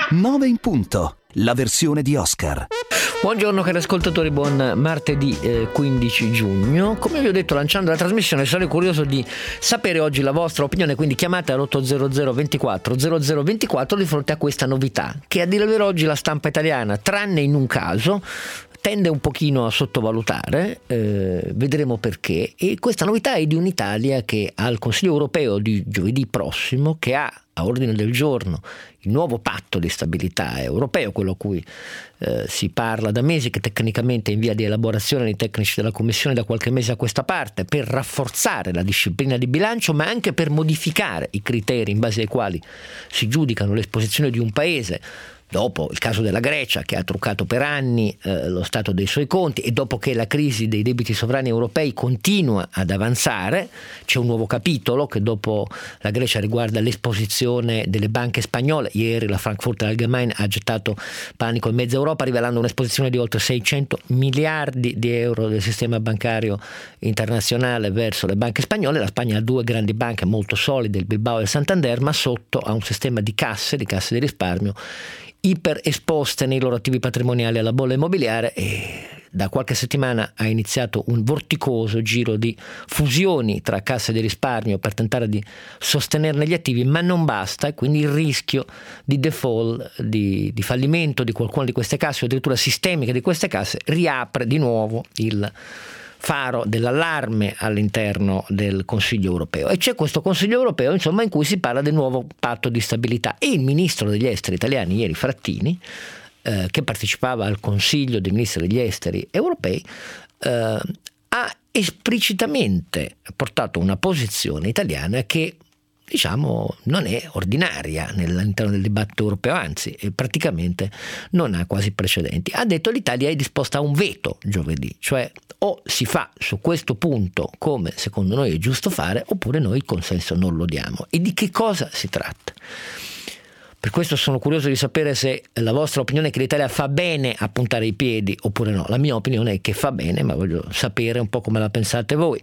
9 in punto, la versione di Oscar. Buongiorno cari ascoltatori, buon martedì 15 giugno. Come vi ho detto lanciando la trasmissione, sarei curioso di sapere oggi la vostra opinione, quindi chiamate all'800 24 0024 di fronte a questa novità che, a dire il vero, oggi la stampa italiana, tranne in un caso, tende un pochino a sottovalutare, vedremo perché. E questa novità è di un'Italia che al Consiglio europeo di giovedì prossimo, che ha a ordine del giorno il nuovo patto di stabilità europeo, quello a cui si parla da mesi, che tecnicamente è in via di elaborazione dei tecnici della Commissione da qualche mese a questa parte, per rafforzare la disciplina di bilancio, ma anche per modificare i criteri in base ai quali si giudicano l'esposizione di un paese. Dopo il caso della Grecia, che ha truccato per anni lo stato dei suoi conti, e dopo che la crisi dei debiti sovrani europei continua ad avanzare, c'è un nuovo capitolo che dopo la Grecia riguarda l'esposizione delle banche spagnole. Ieri la Frankfurter Allgemeine ha gettato panico in mezza Europa, rivelando un'esposizione di oltre 600 miliardi di euro del sistema bancario internazionale verso le banche spagnole. La Spagna ha due grandi banche molto solide, il Bilbao e il Santander, ma sotto ha un sistema di casse di risparmio iper esposte nei loro attivi patrimoniali alla bolla immobiliare, e da qualche settimana ha iniziato un vorticoso giro di fusioni tra casse di risparmio per tentare di sostenerne gli attivi, ma non basta, e quindi il rischio di default, di fallimento di qualcuna di queste casse, o addirittura sistemiche di queste casse, riapre di nuovo il faro dell'allarme all'interno del Consiglio europeo. E c'è questo Consiglio europeo, insomma, in cui si parla del nuovo patto di stabilità, e il ministro degli esteri italiani ieri, Frattini, che partecipava al Consiglio dei ministri degli esteri europei, ha esplicitamente portato una posizione italiana che, diciamo, non è ordinaria all'interno del dibattito europeo, anzi praticamente non ha quasi precedenti. Ha detto: l'Italia è disposta a un veto giovedì, cioè o si fa su questo punto come secondo noi è giusto fare, oppure noi il consenso non lo diamo. E di che cosa si tratta? Per questo sono curioso di sapere se la vostra opinione è che l'Italia fa bene a puntare i piedi oppure no. La mia opinione è che fa bene, ma voglio sapere un po' come la pensate voi.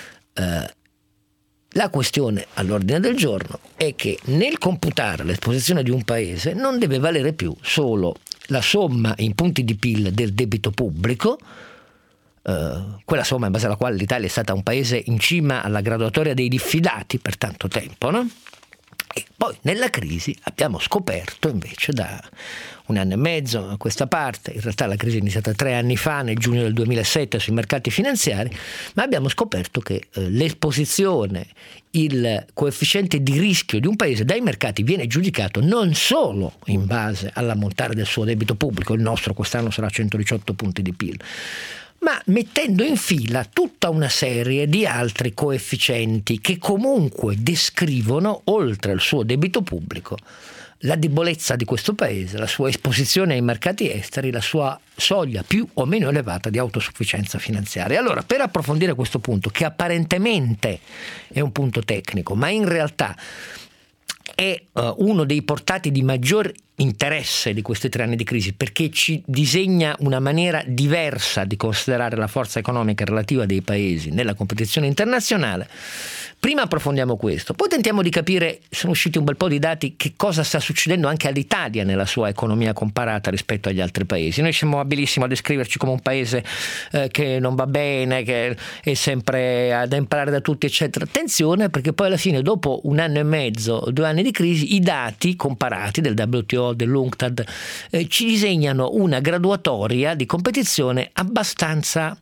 La questione all'ordine del giorno è che nel computare l'esposizione di un paese non deve valere più solo la somma in punti di PIL del debito pubblico, quella somma in base alla quale l'Italia è stata un paese in cima alla graduatoria dei diffidati per tanto tempo, no? E poi nella crisi abbiamo scoperto, invece, da un anno e mezzo a questa parte, in realtà la crisi è iniziata 3 anni fa, nel giugno del 2007, sui mercati finanziari, ma abbiamo scoperto che l'esposizione, il coefficiente di rischio di un paese dai mercati viene giudicato non solo in base all'ammontare del suo debito pubblico, il nostro quest'anno sarà 118 punti di PIL, ma mettendo in fila tutta una serie di altri coefficienti che comunque descrivono, oltre al suo debito pubblico, la debolezza di questo paese, la sua esposizione ai mercati esteri, la sua soglia più o meno elevata di autosufficienza finanziaria. Allora, per approfondire questo punto, che apparentemente è un punto tecnico, ma in realtà è uno dei portati di maggior interesse di questi 3 anni di crisi, perché ci disegna una maniera diversa di considerare la forza economica relativa dei paesi nella competizione internazionale. Prima approfondiamo questo, poi tentiamo di capire, sono usciti un bel po' di dati, che cosa sta succedendo anche all'Italia nella sua economia comparata rispetto agli altri paesi. Noi siamo abilissimi a descriverci come un paese che non va bene, che è sempre da imparare da tutti, eccetera. Attenzione, perché poi alla fine, dopo 1 anno e mezzo, 2 anni di crisi, i dati comparati del WTO, dell'UNCTAD, ci disegnano una graduatoria di competizione abbastanza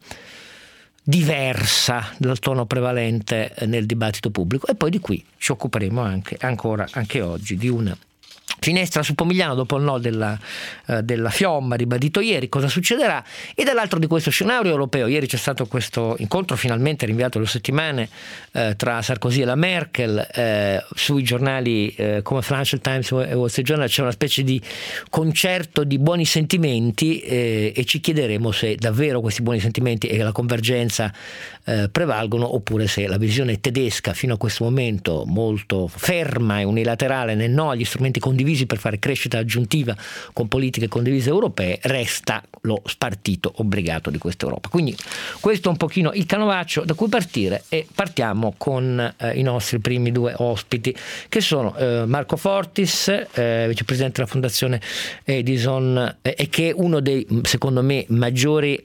diversa dal tono prevalente nel dibattito pubblico. E poi di qui ci occuperemo anche oggi, di una finestra su Pomigliano dopo il no della Fiomma ribadito ieri. Cosa succederà? E dall'altro di questo scenario europeo, ieri c'è stato questo incontro finalmente rinviato da settimane tra Sarkozy e la Merkel. Sui giornali come Financial Times e Wall Street Journal c'è una specie di concerto di buoni sentimenti, e ci chiederemo se davvero questi buoni sentimenti e la convergenza prevalgono, oppure se la visione tedesca, fino a questo momento molto ferma e unilaterale nel no agli strumenti condivisi condivisi per fare crescita aggiuntiva con politiche condivise europee, resta lo spartito obbligato di questa Europa. Quindi questo è un pochino il canovaccio da cui partire, e partiamo con i nostri primi due ospiti, che sono Marco Fortis, vicepresidente della Fondazione Edison, e che è uno dei, secondo me, maggiori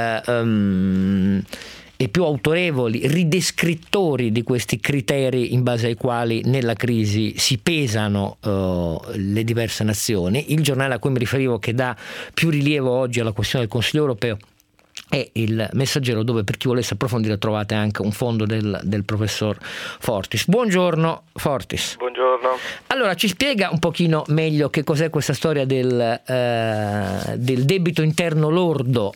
e più autorevoli ridescrittori di questi criteri in base ai quali nella crisi si pesano le diverse nazioni. Il giornale a cui mi riferivo, che dà più rilievo oggi alla questione del Consiglio europeo, è il Messaggero, dove per chi volesse approfondire trovate anche un fondo del professor Fortis. Buongiorno Fortis. Buongiorno. Allora, ci spiega un pochino meglio che cos'è questa storia del debito interno lordo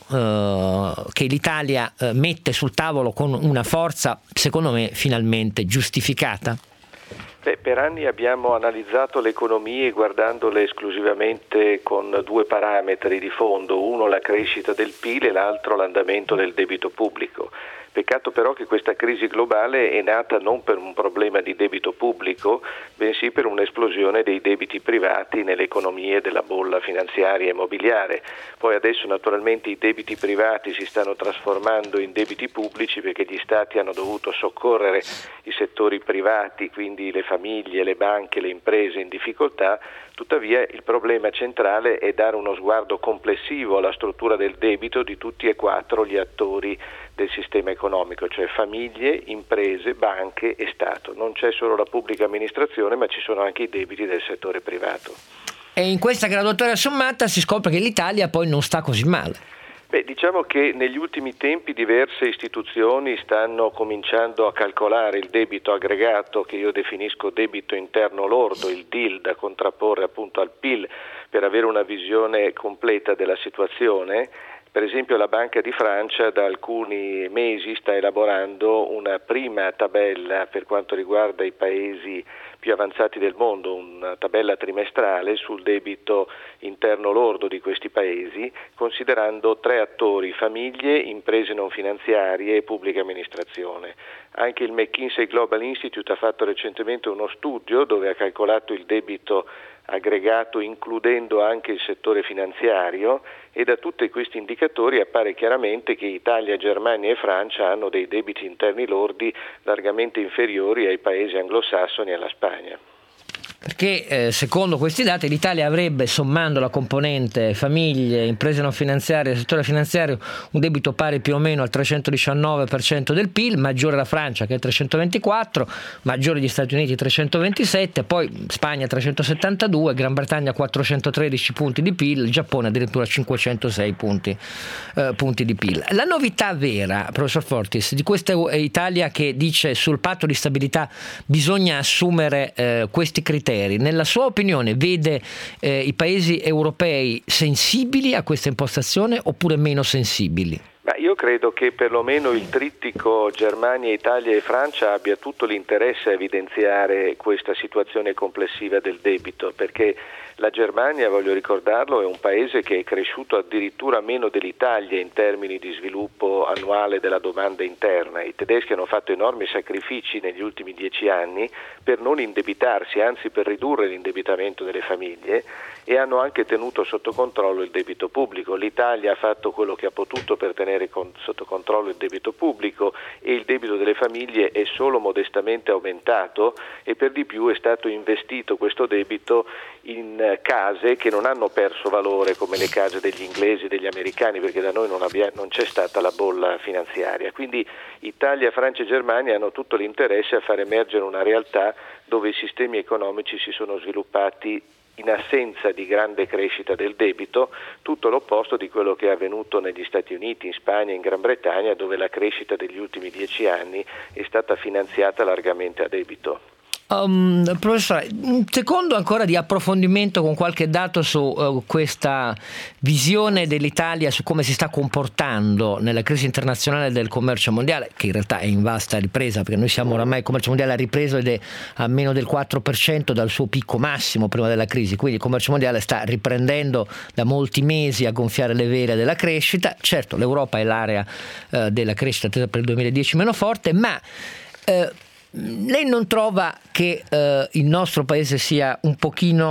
che l'Italia mette sul tavolo con una forza, secondo me, finalmente giustificata? Per anni abbiamo analizzato le economie guardandole esclusivamente con due parametri di fondo, uno la crescita del PIL e l'altro l'andamento del debito pubblico. Peccato però che questa crisi globale è nata non per un problema di debito pubblico, bensì per un'esplosione dei debiti privati nelle economie della bolla finanziaria e immobiliare. Poi adesso naturalmente i debiti privati si stanno trasformando in debiti pubblici, perché gli stati hanno dovuto soccorrere i settori privati, quindi le famiglie, le banche, le imprese in difficoltà. Tuttavia il problema centrale è dare uno sguardo complessivo alla struttura del debito di tutti e quattro gli attori del sistema economico, cioè famiglie, imprese, banche e Stato. Non c'è solo la pubblica amministrazione, ma ci sono anche i debiti del settore privato. E in questa graduatoria sommata si scopre che l'Italia poi non sta così male. Diciamo che negli ultimi tempi diverse istituzioni stanno cominciando a calcolare il debito aggregato, che io definisco debito interno lordo, il DIL, da contrapporre appunto al PIL, per avere una visione completa della situazione. Per esempio la Banca di Francia da alcuni mesi sta elaborando una prima tabella per quanto riguarda i paesi più avanzati del mondo, una tabella trimestrale sul debito interno lordo di questi paesi, considerando tre attori: famiglie, imprese non finanziarie e pubblica amministrazione. Anche il McKinsey Global Institute ha fatto recentemente uno studio dove ha calcolato il debito aggregato includendo anche il settore finanziario, e da tutti questi indicatori appare chiaramente che Italia, Germania e Francia hanno dei debiti interni lordi largamente inferiori ai paesi anglosassoni e alla Spagna. Perché secondo questi dati l'Italia avrebbe, sommando la componente famiglie, imprese non finanziarie e settore finanziario, un debito pari più o meno al 319% del PIL, maggiore la Francia che è 324, maggiore gli Stati Uniti 327, poi Spagna 372, Gran Bretagna 413 punti di PIL, il Giappone addirittura 506 punti di PIL. La novità vera, professor Fortis, di questa Italia che dice sul patto di stabilità bisogna assumere questi criteri, nella sua opinione vede i paesi europei sensibili a questa impostazione oppure meno sensibili? Io credo che perlomeno il trittico Germania, Italia e Francia abbia tutto l'interesse a evidenziare questa situazione complessiva del debito, perché la Germania, voglio ricordarlo, è un paese che è cresciuto addirittura meno dell'Italia in termini di sviluppo annuale della domanda interna. I tedeschi hanno fatto enormi sacrifici negli ultimi 10 anni per non indebitarsi, anzi per ridurre l'indebitamento delle famiglie, e hanno anche tenuto sotto controllo il debito pubblico. L'Italia ha fatto quello che ha potuto per tenere sotto controllo il debito pubblico, e il debito delle famiglie è solo modestamente aumentato, e per di più è stato investito questo debito in case che non hanno perso valore come le case degli inglesi e degli americani, perché da noi non c'è stata la bolla finanziaria. Quindi Italia, Francia e Germania hanno tutto l'interesse a far emergere una realtà dove i sistemi economici si sono sviluppati in assenza di grande crescita del debito, tutto l'opposto di quello che è avvenuto negli Stati Uniti, in Spagna e in Gran Bretagna, dove la crescita degli ultimi 10 anni è stata finanziata largamente a debito. Professore, un secondo ancora di approfondimento con qualche dato su questa visione dell'Italia, su come si sta comportando nella crisi internazionale del commercio mondiale, che in realtà è in vasta ripresa, perché noi siamo oramai, il commercio mondiale ha ripreso ed è a meno del 4% dal suo picco massimo prima della crisi, quindi il commercio mondiale sta riprendendo da molti mesi a gonfiare le vele della crescita. Certo, l'Europa è l'area della crescita attesa per il 2010 meno forte, ma lei non trova che il nostro paese sia un pochino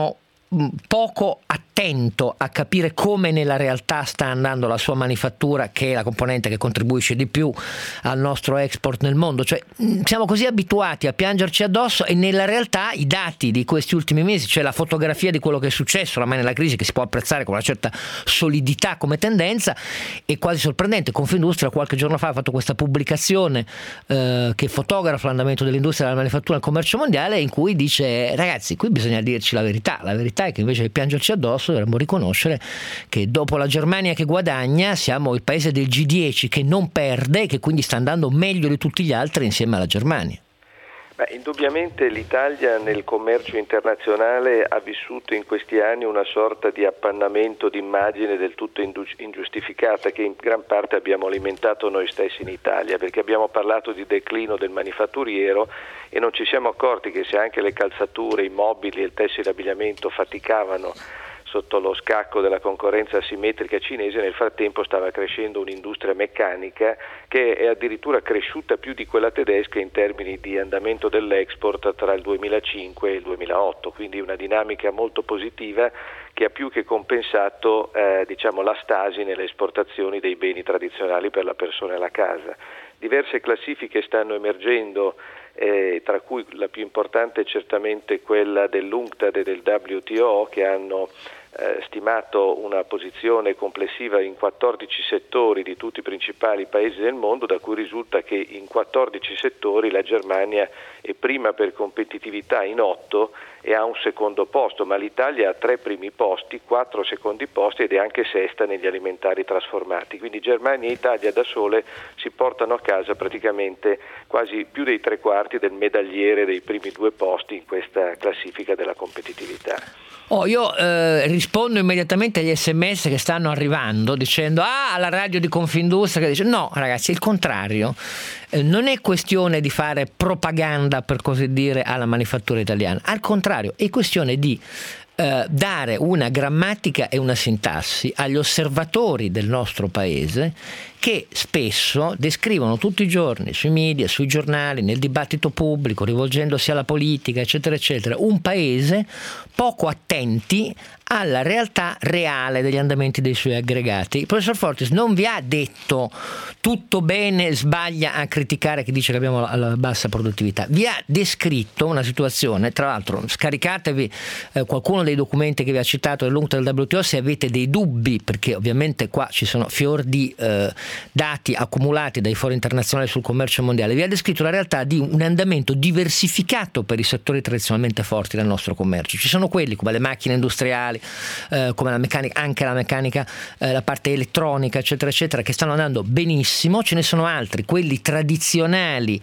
poco attento a capire come nella realtà sta andando la sua manifattura, che è la componente che contribuisce di più al nostro export nel mondo. Cioè siamo così abituati a piangerci addosso, e nella realtà i dati di questi ultimi mesi, cioè la fotografia di quello che è successo oramai nella crisi, che si può apprezzare con una certa solidità come tendenza, è quasi sorprendente. Confindustria qualche giorno fa ha fatto questa pubblicazione che fotografa l'andamento dell'industria della manifattura al commercio mondiale, in cui dice: ragazzi, qui bisogna dirci la verità è che invece di piangerci addosso dovremmo riconoscere che dopo la Germania che guadagna siamo il paese del G10 che non perde e che quindi sta andando meglio di tutti gli altri insieme alla Germania. Indubbiamente l'Italia nel commercio internazionale ha vissuto in questi anni una sorta di appannamento d'immagine del tutto ingiustificata, che in gran parte abbiamo alimentato noi stessi in Italia, perché abbiamo parlato di declino del manifatturiero e non ci siamo accorti che se anche le calzature, i mobili e il tessile abbigliamento faticavano sotto lo scacco della concorrenza asimmetrica cinese, nel frattempo stava crescendo un'industria meccanica che è addirittura cresciuta più di quella tedesca in termini di andamento dell'export tra il 2005 e il 2008, quindi una dinamica molto positiva che ha più che compensato la stasi nelle esportazioni dei beni tradizionali per la persona e la casa. Diverse classifiche stanno emergendo, tra cui la più importante è certamente quella dell'UNCTAD e del WTO, che hanno stimato una posizione complessiva in 14 settori di tutti i principali paesi del mondo, da cui risulta che in 14 settori la Germania è prima per competitività in 8 e ha un secondo posto, ma l'Italia ha 3 primi posti, 4 secondi posti ed è anche sesta negli alimentari trasformati. Quindi Germania e Italia da sole si portano a casa praticamente quasi più dei 3/4 del medagliere dei primi 2 posti in questa classifica della competitività. Io rispondo immediatamente agli SMS che stanno arrivando dicendo: alla radio di Confindustria che dice no ragazzi, è il contrario, non è questione di fare propaganda, per così dire, alla manifattura italiana, al contrario è questione di dare una grammatica e una sintassi agli osservatori del nostro paese, che spesso descrivono tutti i giorni sui media, sui giornali, nel dibattito pubblico, rivolgendosi alla politica, eccetera, eccetera, un paese poco attenti alla realtà reale degli andamenti dei suoi aggregati. Il professor Fortis non vi ha detto tutto bene, sbaglia a criticare chi dice che abbiamo la bassa produttività, vi ha descritto una situazione. Tra l'altro scaricatevi qualcuno dei documenti che vi ha citato dell'UNCTAD del WTO se avete dei dubbi, perché ovviamente qua ci sono fior di dati accumulati dai fori internazionali sul commercio mondiale. Vi ha descritto la realtà di un andamento diversificato per i settori tradizionalmente forti del nostro commercio. Ci sono quelli come le macchine industriali, come la meccanica, anche la meccanica, la parte elettronica, eccetera, eccetera, che stanno andando benissimo. Ce ne sono altri, quelli tradizionali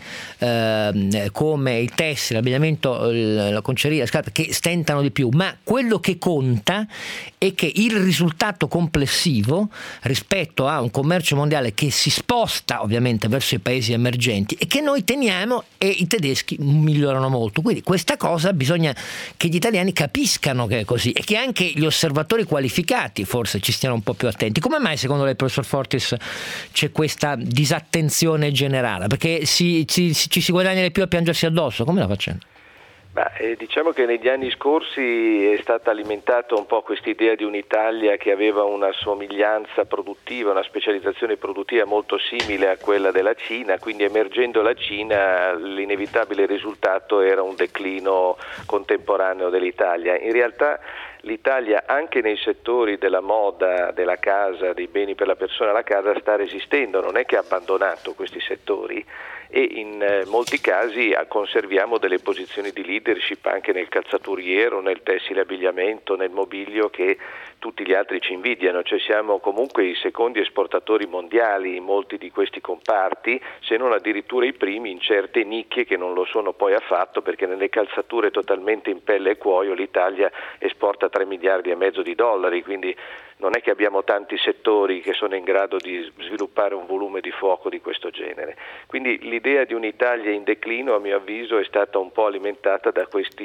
come il tessile, l'abbigliamento, la conceria, le scarpe, che stentano di più. Ma quello che conta è che il risultato complessivo rispetto a un commercio mondiale che si sposta ovviamente verso i paesi emergenti e che noi teniamo, e i tedeschi migliorano molto. Quindi questa cosa bisogna che gli italiani capiscano che è così, e che anche gli osservatori qualificati forse ci stiano un po' più attenti. Come mai secondo lei, professor Fortis, c'è questa disattenzione generale? Perché ci si guadagna di più a piangersi addosso? Come la facciamo? Diciamo che negli anni scorsi è stata alimentata un po' quest'idea di un'Italia che aveva una somiglianza produttiva, una specializzazione produttiva molto simile a quella della Cina, quindi emergendo la Cina l'inevitabile risultato era un declino contemporaneo dell'Italia. In realtà l'Italia anche nei settori della moda, della casa, dei beni per la persona e la casa sta resistendo, non è che ha abbandonato questi settori, e in molti casi conserviamo delle posizioni di leadership anche nel calzaturiero, nel tessile abbigliamento, nel mobilio, che tutti gli altri ci invidiano. Cioè siamo comunque i secondi esportatori mondiali in molti di questi comparti, se non addirittura i primi in certe nicchie che non lo sono poi affatto, perché nelle calzature totalmente in pelle e cuoio l'Italia esporta 3 miliardi e mezzo di dollari, quindi non è che abbiamo tanti settori che sono in grado di sviluppare un volume di fuoco di questo genere. Quindi l'idea di un'Italia in declino, a mio avviso, è stata un po' alimentata da questi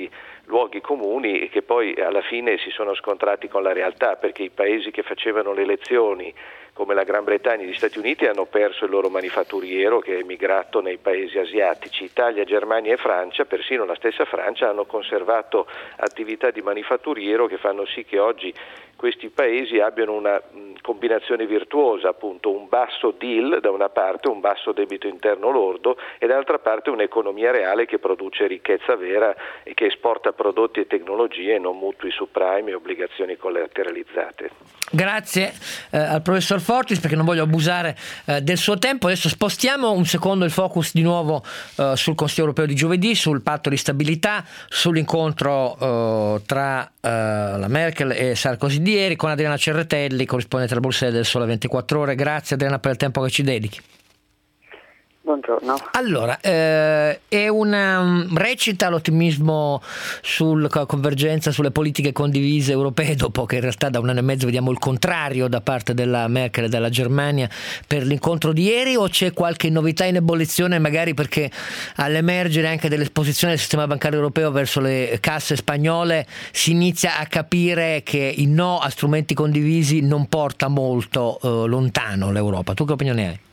luoghi comuni che poi alla fine si sono scontrati con la realtà, perché i paesi che facevano le elezioni come la Gran Bretagna e gli Stati Uniti hanno perso il loro manifatturiero che è emigrato nei paesi asiatici. Italia, Germania e Francia, persino la stessa Francia, hanno conservato attività di manifatturiero che fanno sì che oggi questi paesi abbiano una combinazione virtuosa, appunto un basso DIL da una parte, un basso debito interno lordo, e dall'altra parte un'economia reale che produce ricchezza vera e che esporta prodotti e tecnologie, non mutui subprime e obbligazioni collateralizzate. Grazie al professor Fortis, perché non voglio abusare del suo tempo. Adesso spostiamo un secondo il focus di nuovo sul Consiglio europeo di giovedì, sul patto di stabilità, sull'incontro tra la Merkel e Sarkozy di ieri, con Adriana Cerretelli, corrispondente da Bruxelles del Sole 24 Ore. Grazie Adriana per il tempo che ci dedichi. Buongiorno. Allora, è una recita l'ottimismo sulla convergenza sulle politiche condivise europee, dopo che in realtà da un anno e mezzo vediamo il contrario da parte della Merkel e della Germania per l'incontro di ieri, o c'è qualche novità in ebollizione, magari perché all'emergere anche dell'esposizione del sistema bancario europeo verso le casse spagnole si inizia a capire che il no a strumenti condivisi non porta molto lontano l'Europa? Tu che opinione hai?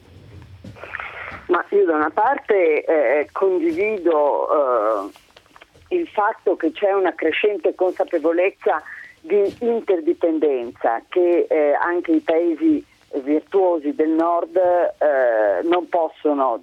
Ma io da una parte condivido il fatto che c'è una crescente consapevolezza di interdipendenza che anche i paesi virtuosi del nord non possono,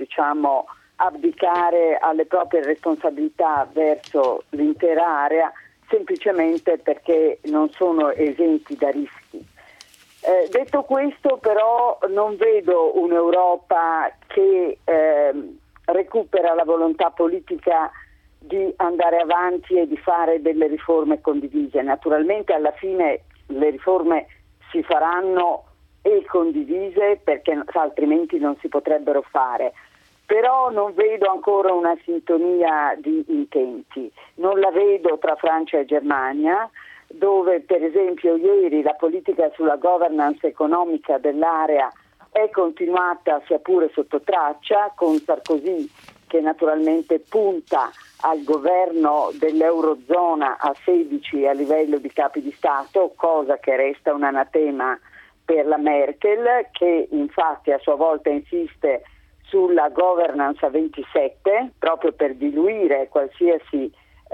abdicare alle proprie responsabilità verso l'intera area semplicemente perché non sono esenti da rischi. Detto questo, però, non vedo un'Europa che recupera la volontà politica di andare avanti e di fare delle riforme condivise. Naturalmente alla fine le riforme si faranno e condivise, perché altrimenti non si potrebbero fare. Però non vedo ancora una sintonia di intenti. Non la vedo tra Francia e Germania, dove per esempio ieri la politica sulla governance economica dell'area è continuata sia pure sotto traccia, con Sarkozy che naturalmente punta al governo dell'Eurozona a 16 a livello di capi di Stato, cosa che resta un anatema per la Merkel, che infatti a sua volta insiste sulla governance a 27 proprio per diluire qualsiasi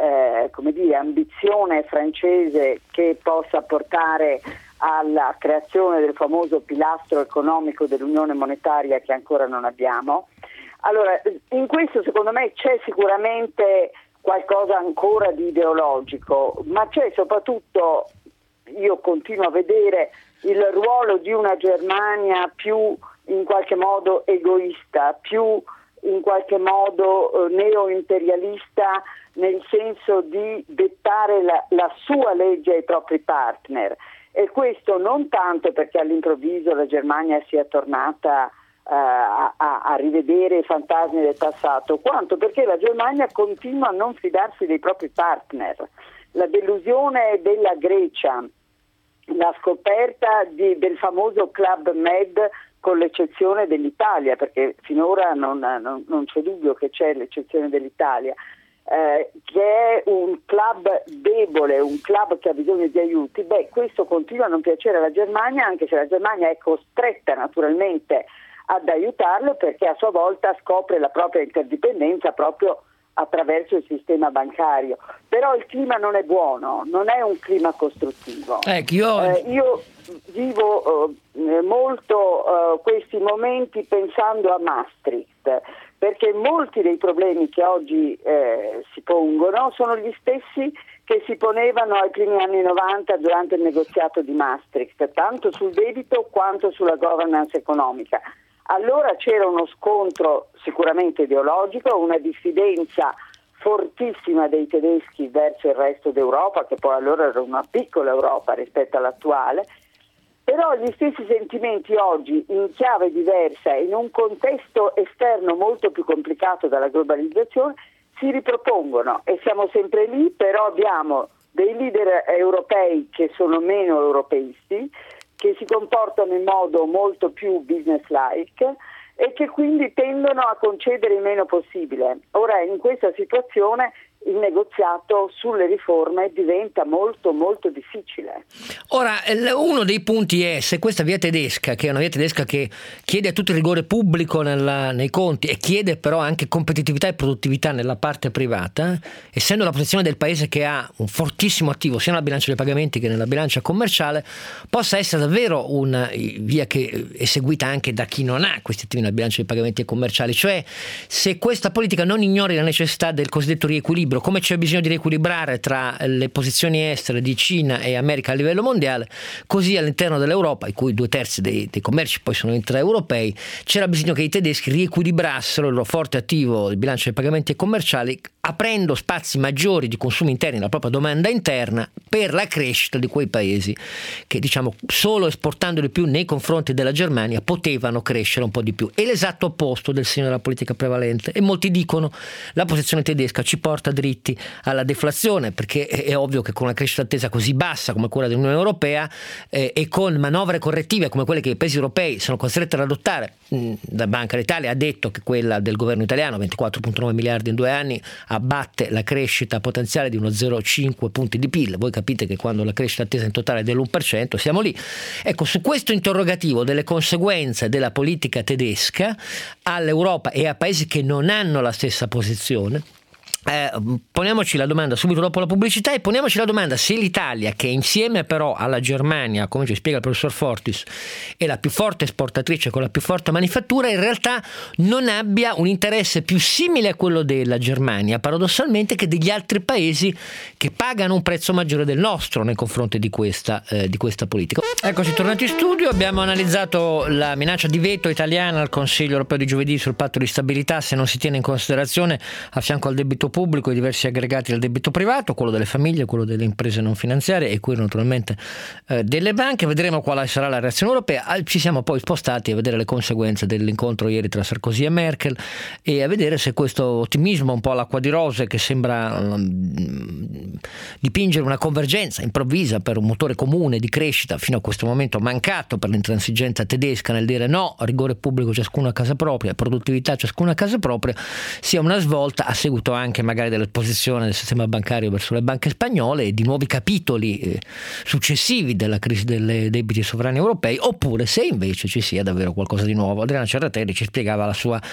ambizione francese che possa portare alla creazione del famoso pilastro economico dell'Unione Monetaria che ancora non abbiamo. Allora, in questo secondo me c'è sicuramente qualcosa ancora di ideologico, ma c'è soprattutto, io continuo a vedere il ruolo di una Germania più in qualche modo egoista, più in qualche modo neo-imperialista, nel senso di dettare la sua legge ai propri partner, e questo non tanto perché all'improvviso la Germania sia tornata a rivedere i fantasmi del passato, quanto perché la Germania continua a non fidarsi dei propri partner. La delusione della Grecia, la scoperta del famoso Club Med, con l'eccezione dell'Italia, perché finora non c'è dubbio che c'è l'eccezione dell'Italia, che è un club debole, un club che ha bisogno di aiuti. Questo continua a non piacere alla Germania, anche se la Germania è costretta naturalmente ad aiutarlo, perché a sua volta scopre la propria interdipendenza proprio attraverso il sistema bancario. Però il clima non è buono, non è un clima costruttivo. Io vivo molto questi momenti pensando a Maastricht, perché molti dei problemi che oggi si pongono sono gli stessi che si ponevano ai primi anni 90 durante il negoziato di Maastricht, tanto sul debito quanto sulla governance economica. Allora c'era uno scontro sicuramente ideologico, una diffidenza fortissima dei tedeschi verso il resto d'Europa, che poi allora era una piccola Europa rispetto all'attuale, però gli stessi sentimenti oggi, in chiave diversa, in un contesto esterno molto più complicato dalla globalizzazione, si ripropongono, e siamo sempre lì. Però abbiamo dei leader europei che sono meno europeisti, che si comportano in modo molto più business-like e che quindi tendono a concedere il meno possibile. Ora, in questa situazione il negoziato sulle riforme diventa molto molto difficile. Ora, uno dei punti è se questa via tedesca, che è una via tedesca che chiede a tutto il rigore pubblico nei conti e chiede però anche competitività e produttività nella parte privata, essendo la posizione del paese che ha un fortissimo attivo sia nella bilancia dei pagamenti che nella bilancia commerciale, possa essere davvero una via che è seguita anche da chi non ha questi attivi nella bilancia dei pagamenti e commerciali, cioè se questa politica non ignori la necessità del cosiddetto riequilibrio, come c'è bisogno di riequilibrare tra le posizioni estere di Cina e America a livello mondiale, così all'interno dell'Europa, in cui 2/3 dei commerci poi sono intraeuropei, c'era bisogno che i tedeschi riequilibrassero il loro forte attivo di bilancio dei pagamenti e commerciali, aprendo spazi maggiori di consumi interni, la propria domanda interna, per la crescita di quei paesi che, diciamo, solo esportando di più nei confronti della Germania potevano crescere un po' di più. È l'esatto opposto del segno della politica prevalente, e molti dicono la posizione tedesca ci porta dritti alla deflazione, perché è ovvio che con una crescita attesa così bassa come quella dell'Unione Europea e con manovre correttive come quelle che i paesi europei sono costretti ad adottare, la Banca d'Italia ha detto che quella del governo italiano, 24,9 miliardi in 2 anni, abbatte la crescita potenziale di uno 0,5 punti di PIL. Voi capite che quando la crescita attesa in totale è dell'1% siamo lì. Ecco, su questo interrogativo delle conseguenze della politica tedesca all'Europa e a paesi che non hanno la stessa posizione, poniamoci la domanda subito dopo la pubblicità, e poniamoci la domanda se l'Italia, che insieme però alla Germania, come ci spiega il professor Fortis, è la più forte esportatrice con la più forte manifattura, in realtà non abbia un interesse più simile a quello della Germania, paradossalmente, che degli altri paesi che pagano un prezzo maggiore del nostro nei confronti di questa politica. Eccoci tornati in studio, abbiamo analizzato la minaccia di veto italiana al Consiglio europeo di giovedì sul patto di stabilità se non si tiene in considerazione, a fianco al debito pubblico, i diversi aggregati del debito privato, quello delle famiglie, quello delle imprese non finanziarie e quello naturalmente delle banche. Vedremo quale sarà la reazione europea. Ci siamo poi spostati a vedere le conseguenze dell'incontro ieri tra Sarkozy e Merkel e a vedere se questo ottimismo un po' all'acqua di rose, che sembra dipingere una convergenza improvvisa per un motore comune di crescita fino a questo momento mancato per l'intransigenza tedesca nel dire no, rigore pubblico ciascuno a casa propria, produttività ciascuno a casa propria, sia una svolta a seguito anche magari dell'esposizione del sistema bancario verso le banche spagnole e di nuovi capitoli successivi della crisi dei debiti sovrani europei, oppure se invece ci sia davvero qualcosa di nuovo. Adriana Cerretelli ci spiegava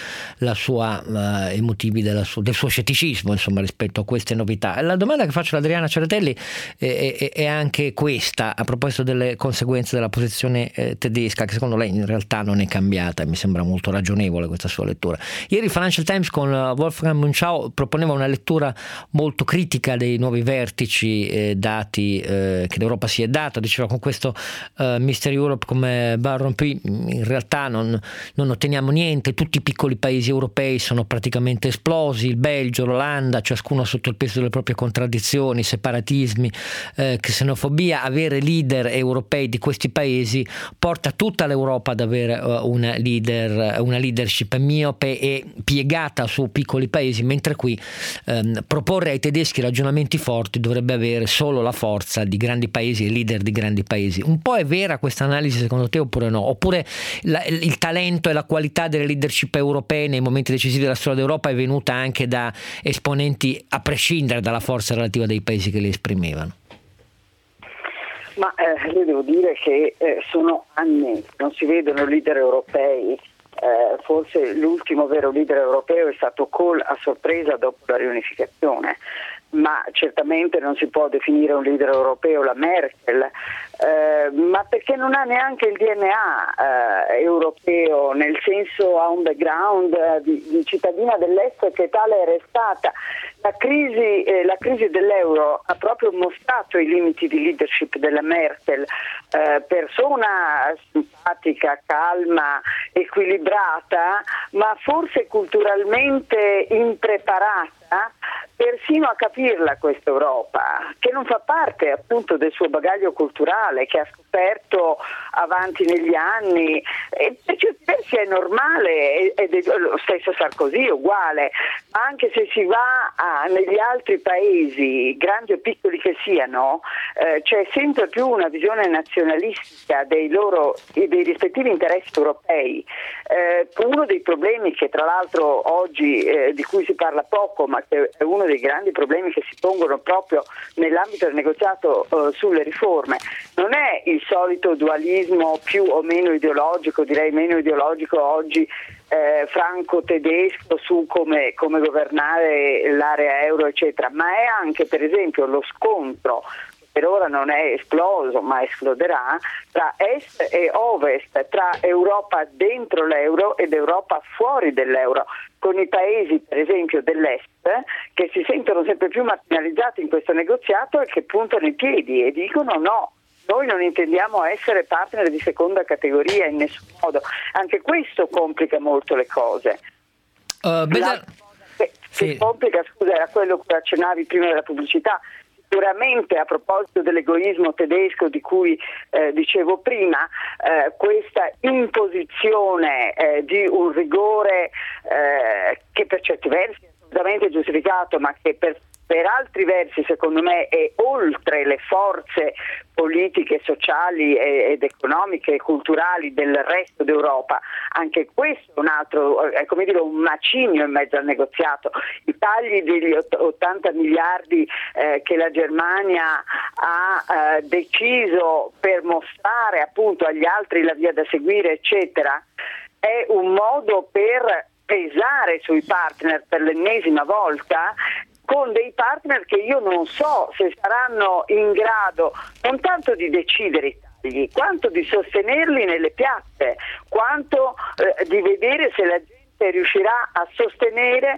i motivi del suo scetticismo, insomma, rispetto a queste novità. La domanda che faccio ad Adriana Cerretelli è anche questa, a proposito delle conseguenze della posizione tedesca, che secondo lei in realtà non è cambiata, e mi sembra molto ragionevole questa sua lettura. Ieri il Financial Times con Wolfgang Munchau proponeva una lettura molto critica dei nuovi vertici dati che l'Europa si è data. Diceva, con questo Mr. Europe come Van Rompuy in realtà non otteniamo niente, tutti i piccoli paesi europei sono praticamente esplosi, il Belgio, l'Olanda, ciascuno sotto il peso delle proprie contraddizioni, separatismi, xenofobia. Avere leader europei di questi paesi porta tutta l'Europa ad avere una leadership miope e piegata su piccoli paesi, mentre qui proporre ai tedeschi ragionamenti forti dovrebbe avere solo la forza di grandi paesi e leader di grandi paesi. Un po' è vera questa analisi secondo te oppure no? Oppure il talento e la qualità delle leadership europee nei momenti decisivi della storia d'Europa è venuta anche da esponenti a prescindere dalla forza relativa dei paesi che li esprimevano? Ma io devo dire che sono anni che non si vedono leader europei. Forse l'ultimo vero leader europeo è stato Kohl a sorpresa dopo la riunificazione, ma certamente non si può definire un leader europeo la Merkel, ma perché non ha neanche il DNA europeo, nel senso ha un background di cittadina dell'Est che tale è restata. La crisi dell'euro ha proprio mostrato i limiti di leadership della Merkel, persona simpatica, calma, equilibrata, ma forse culturalmente impreparata persino a capirla questa Europa, che non fa parte appunto del suo bagaglio culturale, che ha scoperto avanti negli anni, e per certi versi è normale, ed è lo stesso Sarkozy è uguale, ma anche se si va negli altri paesi, grandi o piccoli che siano, c'è sempre più una visione nazionalistica dei rispettivi interessi europei. Uno dei problemi che tra l'altro oggi di cui si parla poco, ma che è uno dei grandi problemi che si pongono proprio nell'ambito del negoziato sulle riforme, non è il solito dualismo più o meno ideologico, direi meno ideologico oggi, franco-tedesco su come governare l'area euro eccetera, ma è anche per esempio lo scontro, per ora non è esploso ma esploderà, tra est e ovest, tra Europa dentro l'euro ed Europa fuori dell'euro, con i paesi per esempio dell'est che si sentono sempre più marginalizzati in questo negoziato e che puntano i piedi e dicono no, noi non intendiamo essere partner di seconda categoria in nessun modo. Anche questo complica molto le cose. Che complica, scusa, era quello che accennavi prima della pubblicità. Sicuramente, a proposito dell'egoismo tedesco di cui dicevo prima, questa imposizione di un rigore che per certi versi è assolutamente giustificato, ma che per altri versi secondo me è oltre le forze politiche, sociali ed economiche e culturali del resto d'Europa. Anche questo è un altro, è come dire, un macigno in mezzo al negoziato. I tagli degli 80 miliardi che la Germania ha deciso per mostrare appunto agli altri la via da seguire eccetera, è un modo per pesare sui partner per l'ennesima volta, con dei partner che io non so se saranno in grado non tanto di decidere i tagli, quanto di sostenerli nelle piazze, quanto di vedere se la gente riuscirà a sostenere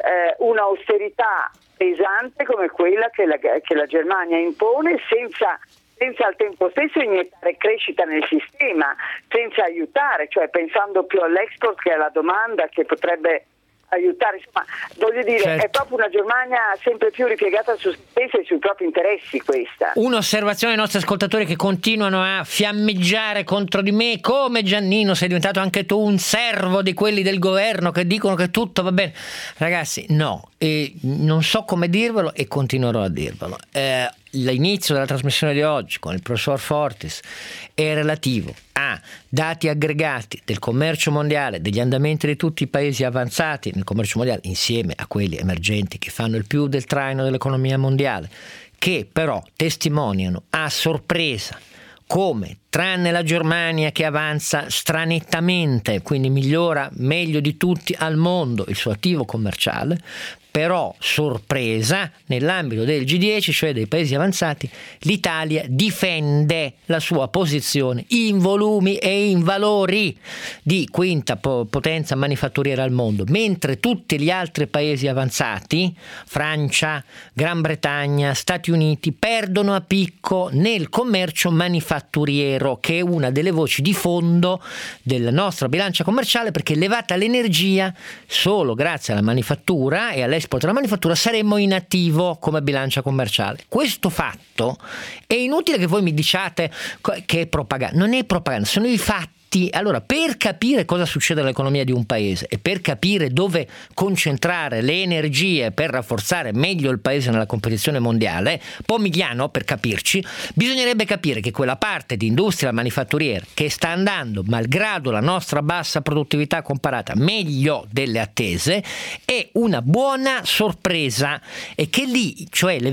un'austerità pesante come quella che la Germania impone, senza al tempo stesso iniettare crescita nel sistema, senza aiutare, cioè pensando più all'export che alla domanda, che potrebbe aiutare. Insomma, voglio dire, certo, è proprio una Germania sempre più ripiegata su se stessa e sui propri interessi questa. Un'osservazione ai nostri ascoltatori che continuano a fiammeggiare contro di me: come Giannino sei diventato anche tu un servo di quelli del governo che dicono che tutto va bene. Ragazzi, no, non so come dirvelo e continuerò a dirvelo. L'inizio della trasmissione di oggi con il professor Fortis è relativo a dati aggregati del commercio mondiale, degli andamenti di tutti i paesi avanzati nel commercio mondiale insieme a quelli emergenti che fanno il più del traino dell'economia mondiale, che però testimoniano a sorpresa come, tranne la Germania che avanza stranettamente, quindi migliora meglio di tutti al mondo il suo attivo commerciale, però sorpresa, nell'ambito del G10, cioè dei paesi avanzati, l'Italia difende la sua posizione in volumi e in valori di quinta potenza manifatturiera al mondo, mentre tutti gli altri paesi avanzati, Francia, Gran Bretagna, Stati Uniti, perdono a picco nel commercio manifatturiero, che è una delle voci di fondo della nostra bilancia commerciale, perché levata l'energia, solo grazie alla manifattura e all'export della manifattura saremmo in attivo come bilancia commerciale. Questo fatto è inutile che voi mi diciate che è propaganda, non è propaganda, sono i fatti. Allora, per capire cosa succede nell'economia di un paese e per capire dove concentrare le energie per rafforzare meglio il paese nella competizione mondiale, Pomigliano, per capirci, bisognerebbe capire che quella parte di industria manifatturiera che sta andando, malgrado la nostra bassa produttività comparata, meglio delle attese, è una buona sorpresa, e che lì, cioè le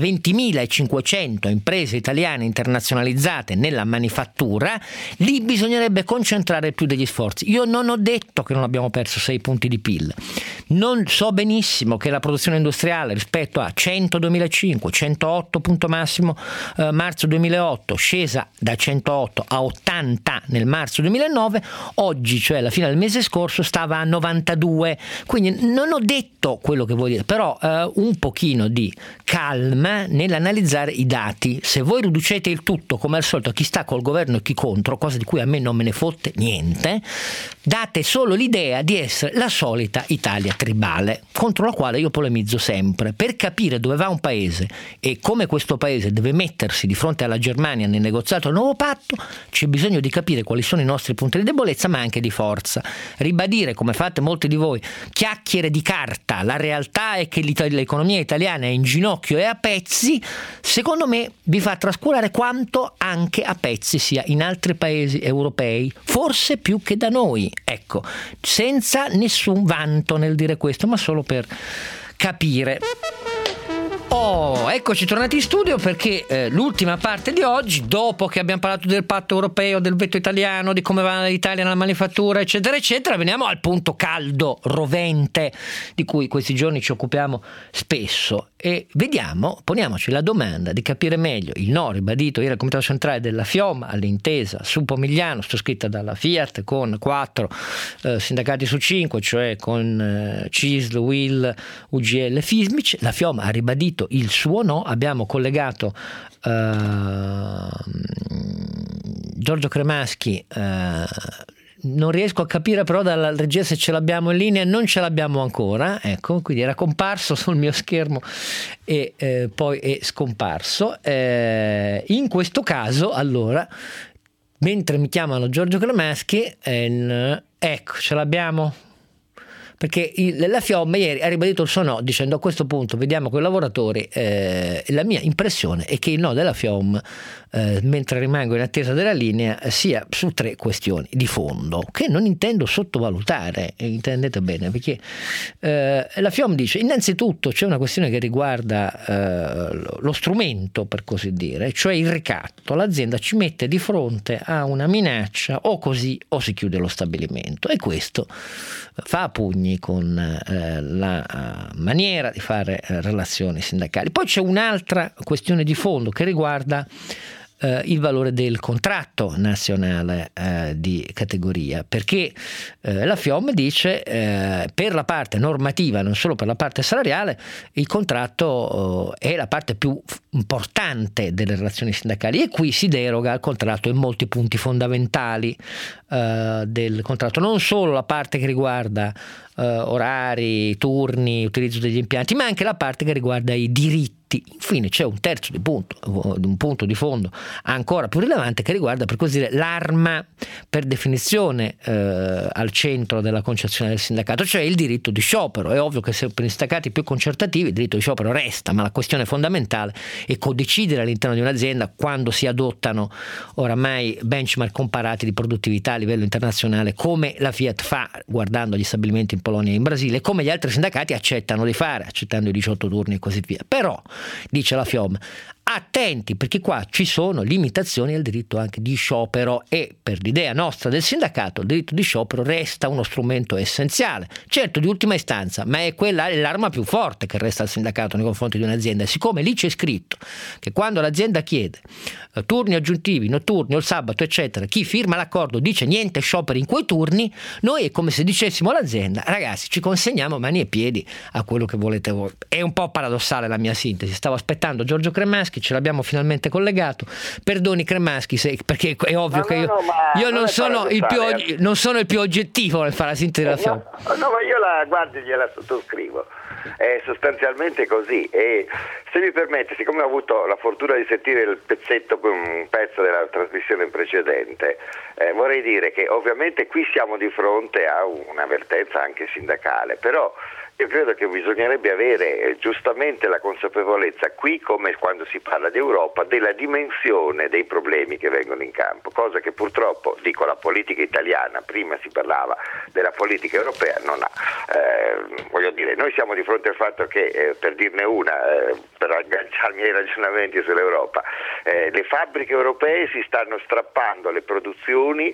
20.500 imprese italiane internazionalizzate nella manifattura, lì bisognerebbe concentrare più degli sforzi. Io non ho detto che non abbiamo perso 6 punti di PIL, non so benissimo che la produzione industriale rispetto a 100 2005, 108 punto massimo marzo 2008, scesa da 108 a 80 nel marzo 2009, oggi, cioè alla fine del mese scorso, stava a 92, quindi non ho detto quello che vuol dire, però un pochino di calma nell'analizzare i dati. Se voi riducete il tutto come al solito a chi sta col governo e chi contro, cosa di cui a me non me ne fotte niente, date solo l'idea di essere la solita Italia tribale, contro la quale io polemizzo sempre. Per capire dove va un paese e come questo paese deve mettersi di fronte alla Germania nel negoziato del nuovo patto, c'è bisogno di capire quali sono i nostri punti di debolezza, ma anche di forza. Ribadire, come fate molti di voi, chiacchiere di carta, la realtà è che l'economia italiana è in ginocchio e a pezzi, secondo me vi fa trascurare quanto anche a pezzi sia in altri paesi europei, forse più che da noi. Ecco, senza nessun vanto nel dire questo, ma solo per capire. Eccoci tornati in studio perché l'ultima parte di oggi, dopo che abbiamo parlato del patto europeo, del veto italiano, di come va l'Italia nella manifattura, eccetera, eccetera, veniamo al punto caldo, rovente, di cui questi giorni ci occupiamo spesso e poniamoci la domanda di capire meglio il no ribadito ieri al Comitato Centrale della FIOM all'intesa su Pomigliano, sottoscritta dalla Fiat con 4 sindacati su 5, cioè con CISL, UIL, UGL e FISMIC. La FIOM ha ribadito il suo no. Abbiamo collegato Giorgio Cremaschi, non riesco a capire però dalla regia se ce l'abbiamo in linea, non ce l'abbiamo ancora, ecco, quindi era comparso sul mio schermo e poi è scomparso. In questo caso, allora, mentre mi chiamano Giorgio Cremaschi, ecco, ce l'abbiamo. Perché la FIOM ieri ha ribadito il suo no, dicendo a questo punto vediamo con i lavoratori. La mia impressione è che il no della FIOM, mentre rimango in attesa della linea, sia su 3 questioni di fondo che non intendo sottovalutare, intendete bene, perché la FIOM dice innanzitutto c'è una questione che riguarda lo strumento, per così dire, cioè il ricatto. L'azienda ci mette di fronte a una minaccia, o così o si chiude lo stabilimento, e questo fa a pugni con la maniera di fare relazioni sindacali. Poi c'è un'altra questione di fondo che riguarda il valore del contratto nazionale di categoria, perché la FIOM dice per la parte normativa, non solo per la parte salariale, il contratto è la parte più importante delle relazioni sindacali e qui si deroga al contratto in molti punti fondamentali del contratto, non solo la parte che riguarda orari, turni, utilizzo degli impianti, ma anche la parte che riguarda i diritti. Infine c'è un terzo un punto di fondo ancora più rilevante che riguarda, per così dire, l'arma per definizione al centro della concezione del sindacato, cioè il diritto di sciopero. È ovvio che se per i sindacati più concertativi il diritto di sciopero resta, ma la questione fondamentale è codecidere all'interno di un'azienda quando si adottano oramai benchmark comparati di produttività a livello internazionale, come la Fiat fa guardando gli stabilimenti in Polonia e in Brasile, come gli altri sindacati accettano di fare, accettando i 18 turni e così via. Però, dice la FIOM, attenti, perché qua ci sono limitazioni al diritto anche di sciopero e per l'idea nostra del sindacato il diritto di sciopero resta uno strumento essenziale, certo di ultima istanza, ma è l'arma più forte che resta al sindacato nei confronti di un'azienda. E siccome lì c'è scritto che quando l'azienda chiede turni aggiuntivi, notturni o il sabato eccetera, chi firma l'accordo dice niente scioperi in quei turni, noi è come se dicessimo all'azienda: ragazzi, ci consegniamo mani e piedi a quello che volete voi. È un po' paradossale la mia sintesi. Stavo aspettando Giorgio Cremaschi, ce l'abbiamo finalmente collegato. Perdoni Cremaschi, perché è ovvio che io non sono il più oggettivo nel fare la sintesi della FIOM. No, ma io gliela sottoscrivo. È sostanzialmente così. E se mi permette, siccome ho avuto la fortuna di sentire un pezzo della trasmissione precedente, vorrei dire che ovviamente qui siamo di fronte a un'avvertenza anche sindacale, però io credo che bisognerebbe avere giustamente la consapevolezza, qui come quando si parla di Europa, della dimensione dei problemi che vengono in campo, cosa che purtroppo, dico, la politica italiana, prima si parlava della politica europea, non ha. Voglio dire, noi siamo di fronte al fatto che, per dirne una, per agganciarmi ai ragionamenti sull'Europa, le fabbriche europee si stanno strappando le produzioni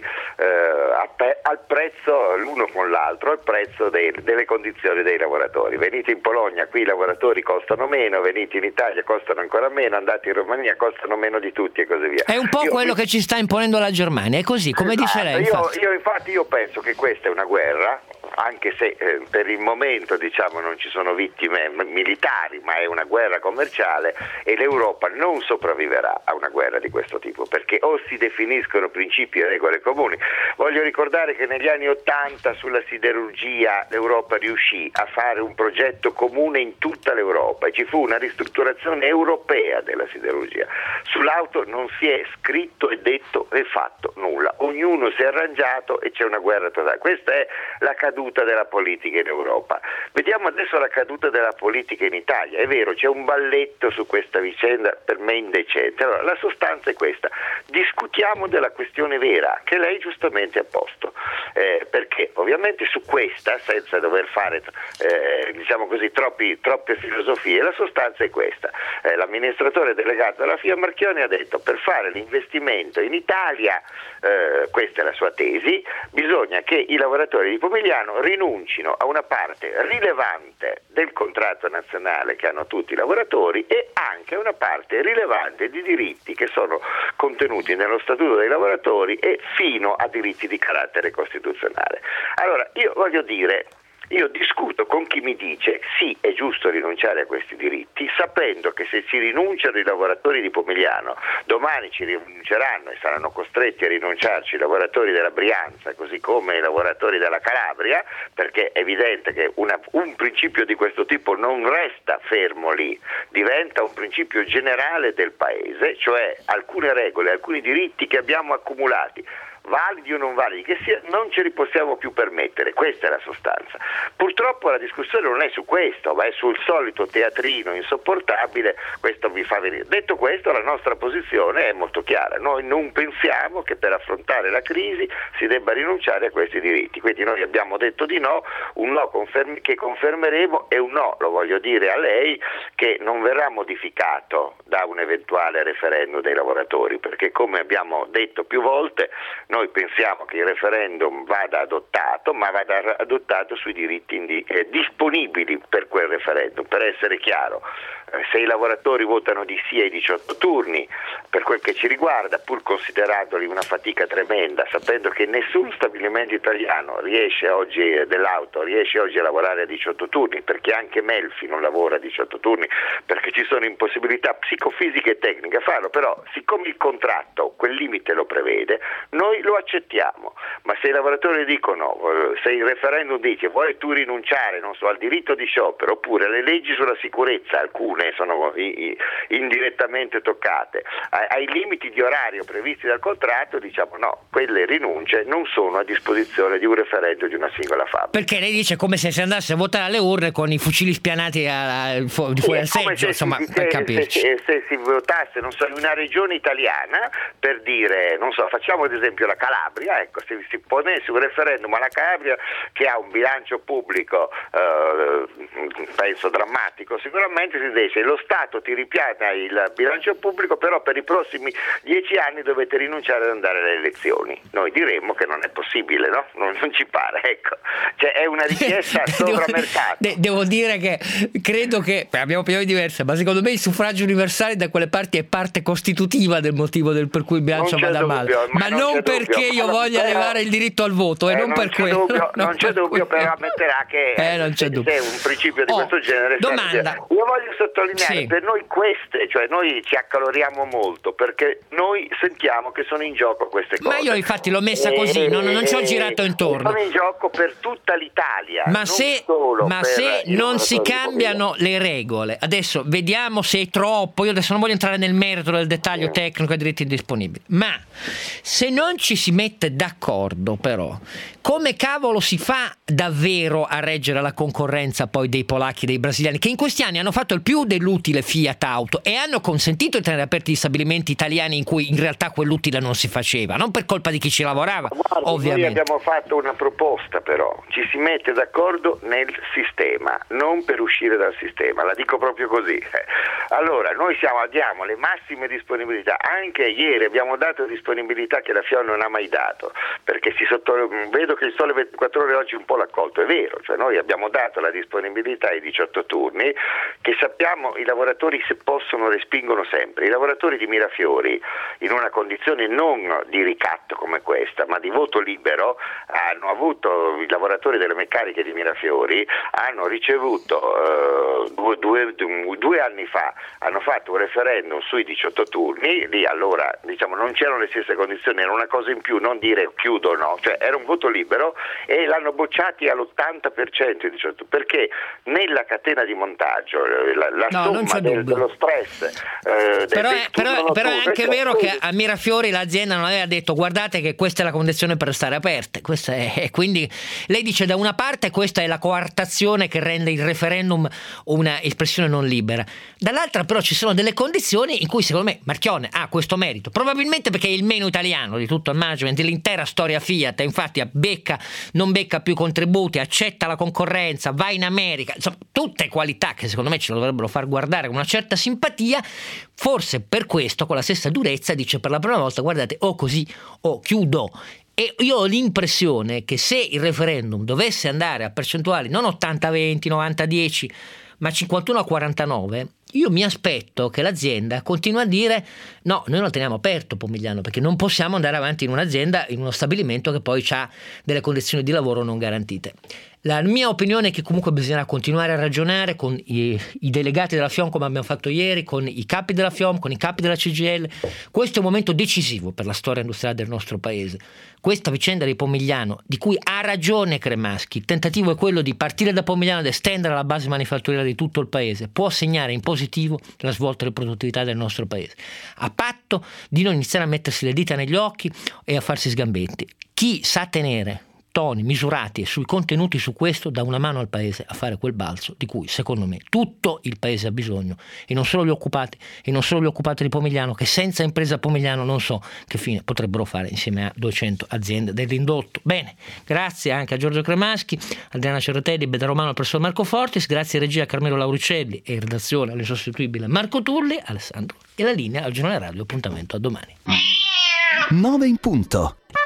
al prezzo, l'uno con l'altro, al prezzo delle condizioni dei lavoratori. Venite in Polonia, qui i lavoratori costano meno, venite in Italia costano ancora meno, andate in Romania costano meno di tutti e così via. È un po' quello che ci sta imponendo la Germania, è così, come dice lei. Io penso che questa è una guerra anche se per il momento diciamo non ci sono vittime militari, ma è una guerra commerciale e l'Europa non sopravviverà a una guerra di questo tipo, perché o si definiscono principi e regole comuni. Voglio ricordare che negli anni '80 sulla siderurgia l'Europa riuscì a fare un progetto comune in tutta l'Europa e ci fu una ristrutturazione europea della siderurgia. Sull'auto non si è scritto e detto e fatto nulla, ognuno si è arrangiato e c'è una guerra totale. Questa è la caduta della politica in Europa. Vediamo adesso la caduta della politica in Italia. È vero, c'è un balletto su questa vicenda per me indecente. Allora, la sostanza è questa: discutiamo della questione vera che lei giustamente ha posto, perché ovviamente su questa, senza dover fare diciamo così troppe filosofie, la sostanza è questa. L'amministratore delegato della FIA Marchioni ha detto: per fare l'investimento in Italia, questa è la sua tesi, bisogna che i lavoratori di Pomigliano rinuncino a una parte rilevante del contratto nazionale che hanno tutti i lavoratori e anche a una parte rilevante di diritti che sono contenuti nello Statuto dei lavoratori e fino a diritti di carattere costituzionale. Allora, io discuto con chi mi dice sì, è giusto rinunciare a questi diritti, sapendo che se ci rinunciano i lavoratori di Pomigliano, domani ci rinunceranno e saranno costretti a rinunciarci i lavoratori della Brianza, così come i lavoratori della Calabria, perché è evidente che un principio di questo tipo non resta fermo lì, diventa un principio generale del Paese, cioè alcune regole, alcuni diritti che abbiamo accumulati, validi o non validi che sia, non ce li possiamo più permettere. Questa è la sostanza. Purtroppo la discussione non è su questo, ma è sul solito teatrino insopportabile. Questo mi fa venire. Detto questo, la nostra posizione è molto chiara: noi non pensiamo che per affrontare la crisi si debba rinunciare a questi diritti, quindi noi abbiamo detto di no, un no che confermeremo, e un no, lo voglio dire a lei, che non verrà modificato da un eventuale referendum dei lavoratori, perché come abbiamo detto più volte, noi pensiamo che il referendum vada adottato, ma vada adottato sui diritti disponibili per quel referendum. Per essere chiaro, se i lavoratori votano di sì ai 18 turni, per quel che ci riguarda, pur considerandoli una fatica tremenda, sapendo che nessun stabilimento italiano riesce oggi a lavorare a 18 turni, perché anche Melfi non lavora a 18 turni, perché ci sono impossibilità psicofisiche e tecniche a farlo, però siccome il contratto quel limite lo prevede, noi lo accettiamo. Ma se i lavoratori dicono, se il referendum dice vuoi tu rinunciare, non so, al diritto di sciopero, oppure alle leggi sulla sicurezza, alcune sono indirettamente toccate, ai limiti di orario previsti dal contratto, diciamo no, quelle rinunce non sono a disposizione di un referendum di una singola fabbrica. Perché lei dice come se si andasse a votare alle urne con i fucili spianati fuori al seggio, insomma, per capirci. Se si votasse, non so, in una regione italiana, per dire, non so, facciamo ad esempio la Calabria, ecco, se si ponesse un referendum alla Calabria, che ha un bilancio pubblico penso drammatico, sicuramente si dice lo Stato ti ripiana il bilancio pubblico, però per i prossimi 10 anni dovete rinunciare ad andare alle elezioni. Noi diremmo che non è possibile, no? Non ci pare, ecco. Cioè è una richiesta sovramercato. Devo dire che credo che abbiamo opinioni diverse, ma secondo me il suffragio universale da quelle parti è parte costitutiva del motivo per cui il bilancio vada male, ma non perché io voglia levare il diritto al voto, e non per quello. Non c'è dubbio, però ammetterà che se un principio di questo genere. Domanda. Io voglio sottolineare, per noi cioè noi ci accaloriamo molto perché noi sentiamo che sono in gioco queste cose. Ma io infatti l'ho messa così, non ci ho girato intorno. Sono in gioco per tutta l'Italia. Ma se non si cambiano le regole, adesso vediamo se è troppo, io adesso non voglio entrare nel merito del dettaglio tecnico e diritti disponibili, ma se non ci si mette d'accordo, però come cavolo si fa davvero a reggere la concorrenza poi dei polacchi e dei brasiliani, che in questi anni hanno fatto il più dell'utile Fiat Auto e hanno consentito di tenere aperti gli stabilimenti italiani in cui in realtà quell'utile non si faceva, non per colpa di chi ci lavorava. Guarda, ovviamente noi abbiamo fatto una proposta, però ci si mette d'accordo nel sistema, non per uscire dal sistema, la dico proprio così. Allora noi diamo le massime disponibilità, anche ieri abbiamo dato disponibilità che la FIOM non ha mai dato, perché vedo che il Sole 24 Ore oggi un po' l'ha colto, è vero, cioè noi abbiamo dato la disponibilità ai 18 turni, che sappiamo diciamo i lavoratori, se possono, respingono sempre. I lavoratori di Mirafiori, in una condizione non di ricatto come questa, ma di voto libero, hanno avuto, i lavoratori delle meccaniche di Mirafiori hanno ricevuto 2 anni fa, hanno fatto un referendum sui 18 turni, lì allora diciamo non c'erano le stesse condizioni, era una cosa in più, non dire chiudo o no, cioè era un voto libero, e l'hanno bocciati all'80% perché nella catena di montaggio la somma dello stress però è anche vero che a Mirafiori l'azienda non aveva detto guardate che questa è la condizione per stare aperte, quindi lei dice da una parte questa è la coartazione che rende il referendum una espressione non libera, dall'altra però ci sono delle condizioni in cui secondo me Marchionne ha questo merito, probabilmente perché è il meno italiano di tutto il management, dell'intera storia Fiat, infatti non becca più contributi, accetta la concorrenza, va in America, insomma tutte qualità che secondo me ci dovrebbero far guardare con una certa simpatia. Forse per questo con la stessa durezza dice per la prima volta guardate o così o chiudo. E io ho l'impressione che se il referendum dovesse andare a percentuali non 80-20, 90-10 ma 51-49, io mi aspetto che l'azienda continui a dire no, noi lo teniamo aperto Pomigliano, perché non possiamo andare avanti in un'azienda, in uno stabilimento che poi ha delle condizioni di lavoro non garantite. La mia opinione è che comunque bisognerà continuare a ragionare con i delegati della FIOM, come abbiamo fatto ieri, con i capi della FIOM, con i capi della CGIL. Questo è un momento decisivo per la storia industriale del nostro paese. Questa vicenda di Pomigliano, di cui ha ragione Cremaschi, il tentativo è quello di partire da Pomigliano ed estendere la base manifatturiera di tutto il paese, può segnare in positivo la svolta della produttività del nostro paese, a patto di non iniziare a mettersi le dita negli occhi e a farsi sgambetti. Chi sa tenere toni misurati e sui contenuti su questo dà una mano al paese a fare quel balzo di cui secondo me tutto il paese ha bisogno, e non solo gli occupati di Pomigliano, che senza impresa Pomigliano non so che fine potrebbero fare insieme a 200 aziende dell'indotto. Bene, grazie anche a Giorgio Cremaschi, Adriana Cerotelli, Beda Romano, al professor Marco Fortis, grazie regia a Carmelo Lauricelli e redazione all'insostituibile Marco Turli, Alessandro e la linea al Giornale Radio. Appuntamento a domani. 9 in punto.